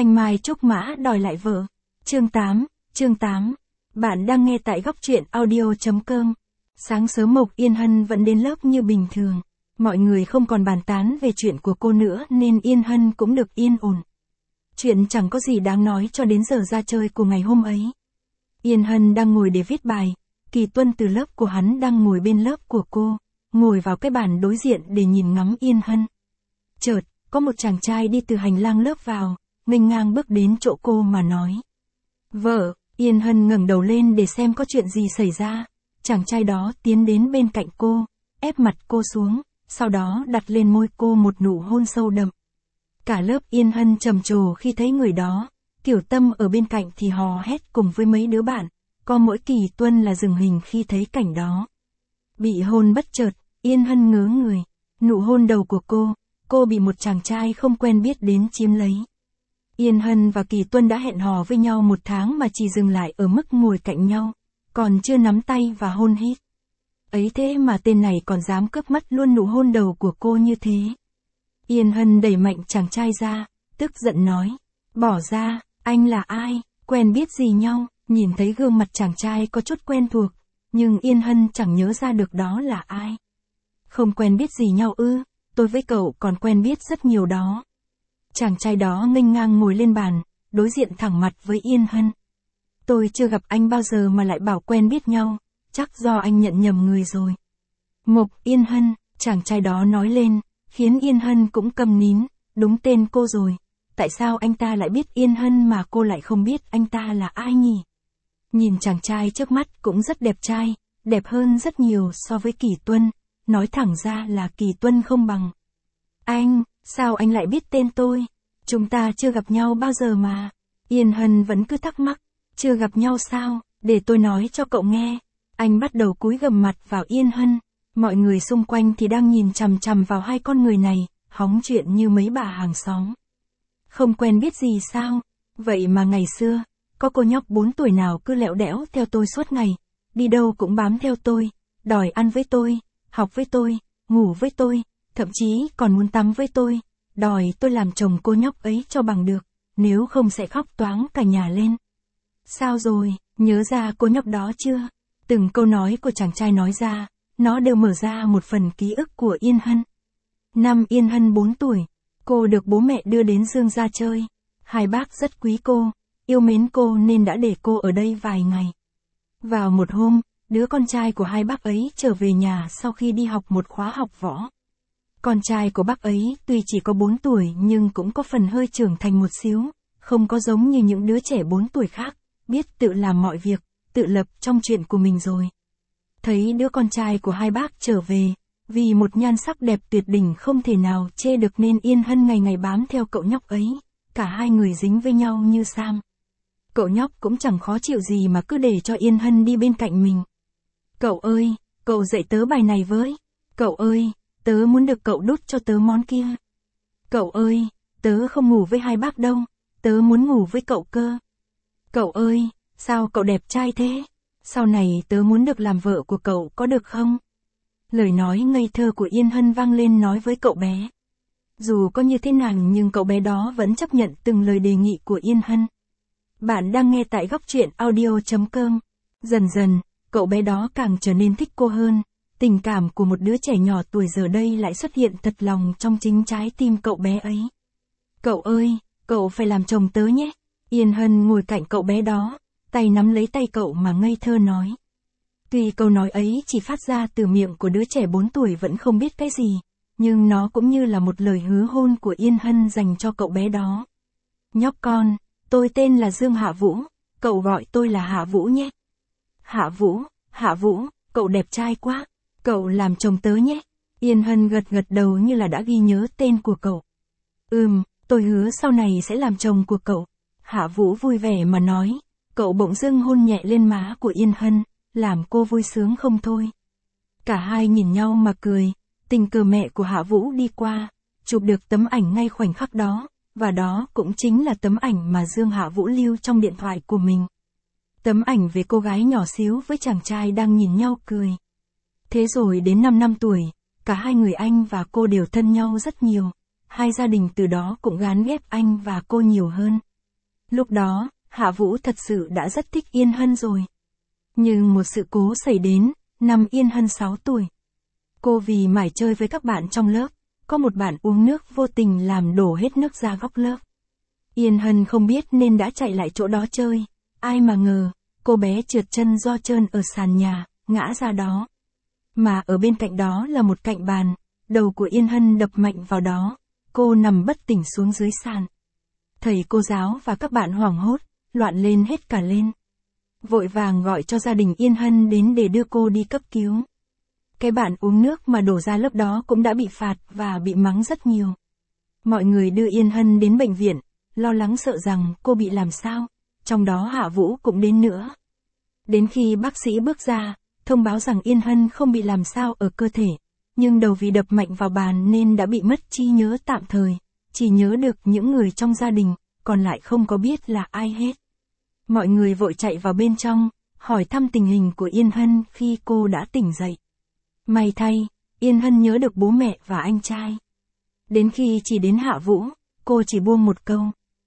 Thanh Mai trúc mã đòi lại vợ. Chương 8. Bạn đang nghe tại góc truyện audio.com. Sáng sớm Mộc Yên Hân vẫn đến lớp như bình thường. Mọi người không còn bàn tán về chuyện của cô nữa nên Yên Hân cũng được yên ổn. Chuyện chẳng có gì đáng nói cho đến giờ ra chơi của ngày hôm ấy. Yên Hân đang ngồi để viết bài, Kỳ Tuân từ lớp của hắn đang ngồi bên lớp của cô, ngồi vào cái bàn đối diện để nhìn ngắm Yên Hân. Chợt, có một chàng trai đi từ hành lang lớp vào, nghênh ngang bước đến chỗ cô mà nói. Vợ, Yên Hân ngẩng đầu lên để xem có chuyện gì xảy ra. Chàng trai đó tiến đến bên cạnh cô, ép mặt cô xuống, sau đó đặt lên môi cô một nụ hôn sâu đậm. Cả lớp Yên Hân trầm trồ khi thấy người đó, Kiểu Tâm ở bên cạnh thì hò hét cùng với mấy đứa bạn, có mỗi Kỳ Tuân là dừng hình khi thấy cảnh đó. Bị hôn bất chợt, Yên Hân ngớ người, nụ hôn đầu của cô bị một chàng trai không quen biết đến chiếm lấy. Yên Hân và Kỳ Tuân đã hẹn hò với nhau 1 tháng mà chỉ dừng lại ở mức ngồi cạnh nhau, còn chưa nắm tay và hôn hít. Ấy thế mà tên này còn dám cướp mất luôn nụ hôn đầu của cô như thế. Yên Hân đẩy mạnh chàng trai ra, tức giận nói, bỏ ra, anh là ai, quen biết gì nhau. Nhìn thấy gương mặt chàng trai có chút quen thuộc, nhưng Yên Hân chẳng nhớ ra được đó là ai. Không quen biết gì nhau ư, tôi với cậu còn quen biết rất nhiều đó. Chàng trai đó nghênh ngang ngồi lên bàn, đối diện thẳng mặt với Yên Hân. Tôi chưa gặp anh bao giờ mà lại bảo quen biết nhau, chắc do anh nhận nhầm người rồi. Mộc Yên Hân, chàng trai đó nói lên, khiến Yên Hân cũng câm nín, đúng tên cô rồi. Tại sao anh ta lại biết Yên Hân mà cô lại không biết anh ta là ai nhỉ? Nhìn chàng trai trước mắt cũng rất đẹp trai, đẹp hơn rất nhiều so với Kỳ Tuân, nói thẳng ra là Kỳ Tuân không bằng. Anh, sao anh lại biết tên tôi? Chúng ta chưa gặp nhau bao giờ mà. Yên Hân vẫn cứ thắc mắc, chưa gặp nhau sao, để tôi nói cho cậu nghe. Anh bắt đầu cúi gằm mặt vào Yên Hân, mọi người xung quanh thì đang nhìn chằm chằm vào hai con người này, hóng chuyện như mấy bà hàng xóm. Không quen biết gì sao? Vậy mà ngày xưa, có cô nhóc 4 tuổi nào cứ lẹo đẽo theo tôi suốt ngày, đi đâu cũng bám theo tôi, đòi ăn với tôi, học với tôi, ngủ với tôi, thậm chí còn muốn tắm với tôi, đòi tôi làm chồng cô nhóc ấy cho bằng được, nếu không sẽ khóc toáng cả nhà lên. Sao rồi, nhớ ra cô nhóc đó chưa? Từng câu nói của chàng trai nói ra, nó đều mở ra một phần ký ức của Yên Hân. Năm Yên Hân 4 tuổi, cô được bố mẹ đưa đến Dương gia chơi. Hai bác rất quý cô, yêu mến cô nên đã để cô ở đây vài ngày. Vào một hôm, đứa con trai của hai bác ấy trở về nhà sau khi đi học một khóa học võ. Con trai của bác ấy tuy chỉ có 4 tuổi nhưng cũng có phần hơi trưởng thành một xíu, không có giống như những đứa trẻ 4 tuổi khác, biết tự làm mọi việc, tự lập trong chuyện của mình rồi. Thấy đứa con trai của hai bác trở về, vì một nhan sắc đẹp tuyệt đỉnh không thể nào chê được nên Yên Hân ngày ngày bám theo cậu nhóc ấy, cả hai người dính với nhau như sam. Cậu nhóc cũng chẳng khó chịu gì mà cứ để cho Yên Hân đi bên cạnh mình. Cậu ơi, cậu dạy tớ bài này với. Cậu ơi, tớ muốn được cậu đút cho tớ món kia. Cậu ơi, tớ không ngủ với hai bác đâu, tớ muốn ngủ với cậu cơ. Cậu ơi, sao cậu đẹp trai thế? Sau này tớ muốn được làm vợ của cậu có được không? Lời nói ngây thơ của Yên Hân vang lên nói với cậu bé. Dù có như thế nào nhưng cậu bé đó vẫn chấp nhận từng lời đề nghị của Yên Hân. Bạn đang nghe tại góc truyện audio.com. Dần dần, cậu bé đó càng trở nên thích cô hơn. Tình cảm của một đứa trẻ nhỏ tuổi giờ đây lại xuất hiện thật lòng trong chính trái tim cậu bé ấy. Cậu ơi, cậu phải làm chồng tớ nhé. Yên Hân ngồi cạnh cậu bé đó, tay nắm lấy tay cậu mà ngây thơ nói. Tuy câu nói ấy chỉ phát ra từ miệng của đứa trẻ 4 tuổi vẫn không biết cái gì, nhưng nó cũng như là một lời hứa hôn của Yên Hân dành cho cậu bé đó. Nhóc con, tôi tên là Dương Hạ Vũ, cậu gọi tôi là Hạ Vũ nhé. Hạ Vũ, cậu đẹp trai quá, cậu làm chồng tớ nhé. Yên Hân gật gật đầu như là đã ghi nhớ tên của cậu. Tôi hứa sau này sẽ làm chồng của cậu. Hạ Vũ vui vẻ mà nói, cậu bỗng dưng hôn nhẹ lên má của Yên Hân, làm cô vui sướng không thôi. Cả hai nhìn nhau mà cười, tình cờ mẹ của Hạ Vũ đi qua, chụp được tấm ảnh ngay khoảnh khắc đó, và đó cũng chính là tấm ảnh mà Dương Hạ Vũ lưu trong điện thoại của mình. Tấm ảnh về cô gái nhỏ xíu với chàng trai đang nhìn nhau cười. Thế rồi đến 5 năm tuổi, cả hai người anh và cô đều thân nhau rất nhiều, hai gia đình từ đó cũng gán ghép anh và cô nhiều hơn, Lúc đó, Hạ Vũ thật sự đã rất thích Yên Hân rồi. Nhưng một sự cố xảy đến, năm Yên Hân 6 tuổi. Cô vì mải chơi với các bạn trong lớp, có một bạn uống nước vô tình làm đổ hết nước ra góc lớp. Yên Hân không biết nên đã chạy lại chỗ đó chơi, ai mà ngờ, cô bé trượt chân do trơn ở sàn nhà, ngã ra đó. Mà ở bên cạnh đó là một cạnh bàn, đầu của Yên Hân đập mạnh vào đó, cô nằm bất tỉnh xuống dưới sàn. Thầy cô giáo và các bạn hoảng hốt, loạn lên hết cả lên. Vội vàng gọi cho gia đình Yên Hân đến để đưa cô đi cấp cứu. Cái bạn uống nước mà đổ ra lớp đó cũng đã bị phạt và bị mắng rất nhiều. Mọi người đưa Yên Hân đến bệnh viện, lo lắng sợ rằng cô bị làm sao, trong đó Hạ Vũ cũng đến nữa. Đến khi bác sĩ bước ra, thông báo rằng Yên Hân không bị làm sao ở cơ thể, nhưng đầu vì đập mạnh vào bàn nên đã bị mất trí nhớ tạm thời, chỉ nhớ được những người trong gia đình, còn lại không có biết là ai hết. Mọi người vội chạy vào bên trong, hỏi thăm tình hình của Yên Hân khi cô đã tỉnh dậy. May thay, Yên Hân nhớ được bố mẹ và anh trai. Đến khi chỉ đến Hạ Vũ, cô chỉ buông một câu.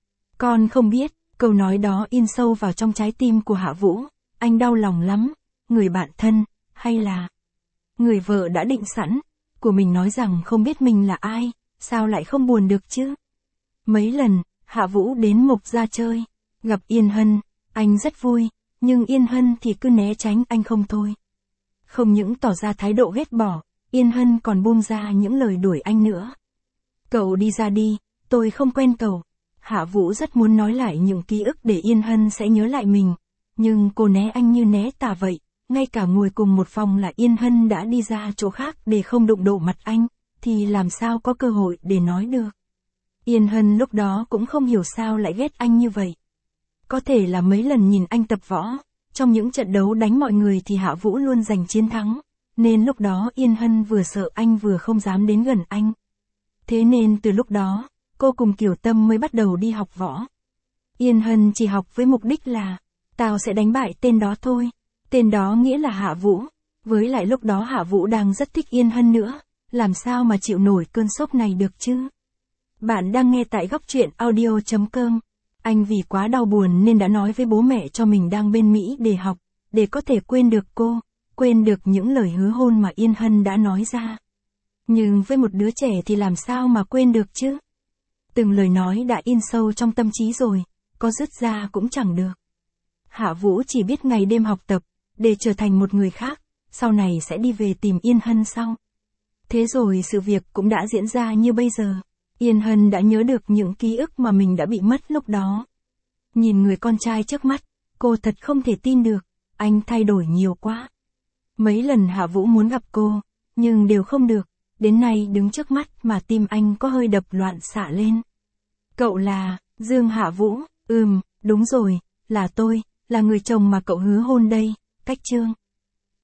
Con không biết, câu nói đó in sâu vào trong trái tim của Hạ Vũ, anh đau lòng lắm, người bạn thân, hay là người vợ đã định sẵn, của mình nói rằng không biết mình là ai, sao lại không buồn được chứ? Mấy lần, Hạ Vũ đến Mộc Gia chơi, gặp Yên Hân, anh rất vui, nhưng Yên Hân thì cứ né tránh anh không thôi. Không những tỏ ra thái độ ghét bỏ, Yên Hân còn buông ra những lời đuổi anh nữa. Cậu đi ra đi, tôi không quen cậu. Hạ Vũ rất muốn nói lại những ký ức để Yên Hân sẽ nhớ lại mình, nhưng cô né anh như né tà vậy, ngay cả ngồi cùng một phòng là Yên Hân đã đi ra chỗ khác để không đụng độ mặt anh, thì làm sao có cơ hội để nói được. Yên Hân lúc đó cũng không hiểu sao lại ghét anh như vậy. Có thể là mấy lần nhìn anh tập võ, trong những trận đấu đánh mọi người thì Hạ Vũ luôn giành chiến thắng, nên lúc đó Yên Hân vừa sợ anh vừa không dám đến gần anh. Thế nên từ lúc đó, cô cùng Kiều Tâm mới bắt đầu đi học võ. Yên Hân chỉ học với mục đích là, tao sẽ đánh bại tên đó thôi. Tên đó nghĩa là Hạ Vũ, với lại lúc đó Hạ Vũ đang rất thích Yên Hân nữa, làm sao mà chịu nổi cơn sốc này được chứ. Bạn đang nghe tại góc truyện audio.com. Anh vì quá đau buồn nên đã nói với bố mẹ cho mình đang bên Mỹ để học, để có thể quên được cô, quên được những lời hứa hôn mà Yên Hân đã nói ra. Nhưng với một đứa trẻ thì làm sao mà quên được chứ? Từng lời nói đã in sâu trong tâm trí rồi, có dứt ra cũng chẳng được. Hạ Vũ chỉ biết ngày đêm học tập, để trở thành một người khác, sau này sẽ đi về tìm Yên Hân sau. Thế rồi sự việc cũng đã diễn ra như bây giờ. Yên Hân đã nhớ được những ký ức mà mình đã bị mất lúc đó. Nhìn người con trai trước mắt, cô thật không thể tin được, anh thay đổi nhiều quá. Mấy lần Hạ Vũ muốn gặp cô, nhưng đều không được, đến nay đứng trước mắt mà tim anh có hơi đập loạn xạ lên. Cậu là, Dương Hạ Vũ, đúng rồi, là tôi, là người chồng mà cậu hứa hôn đây, Cách Chương.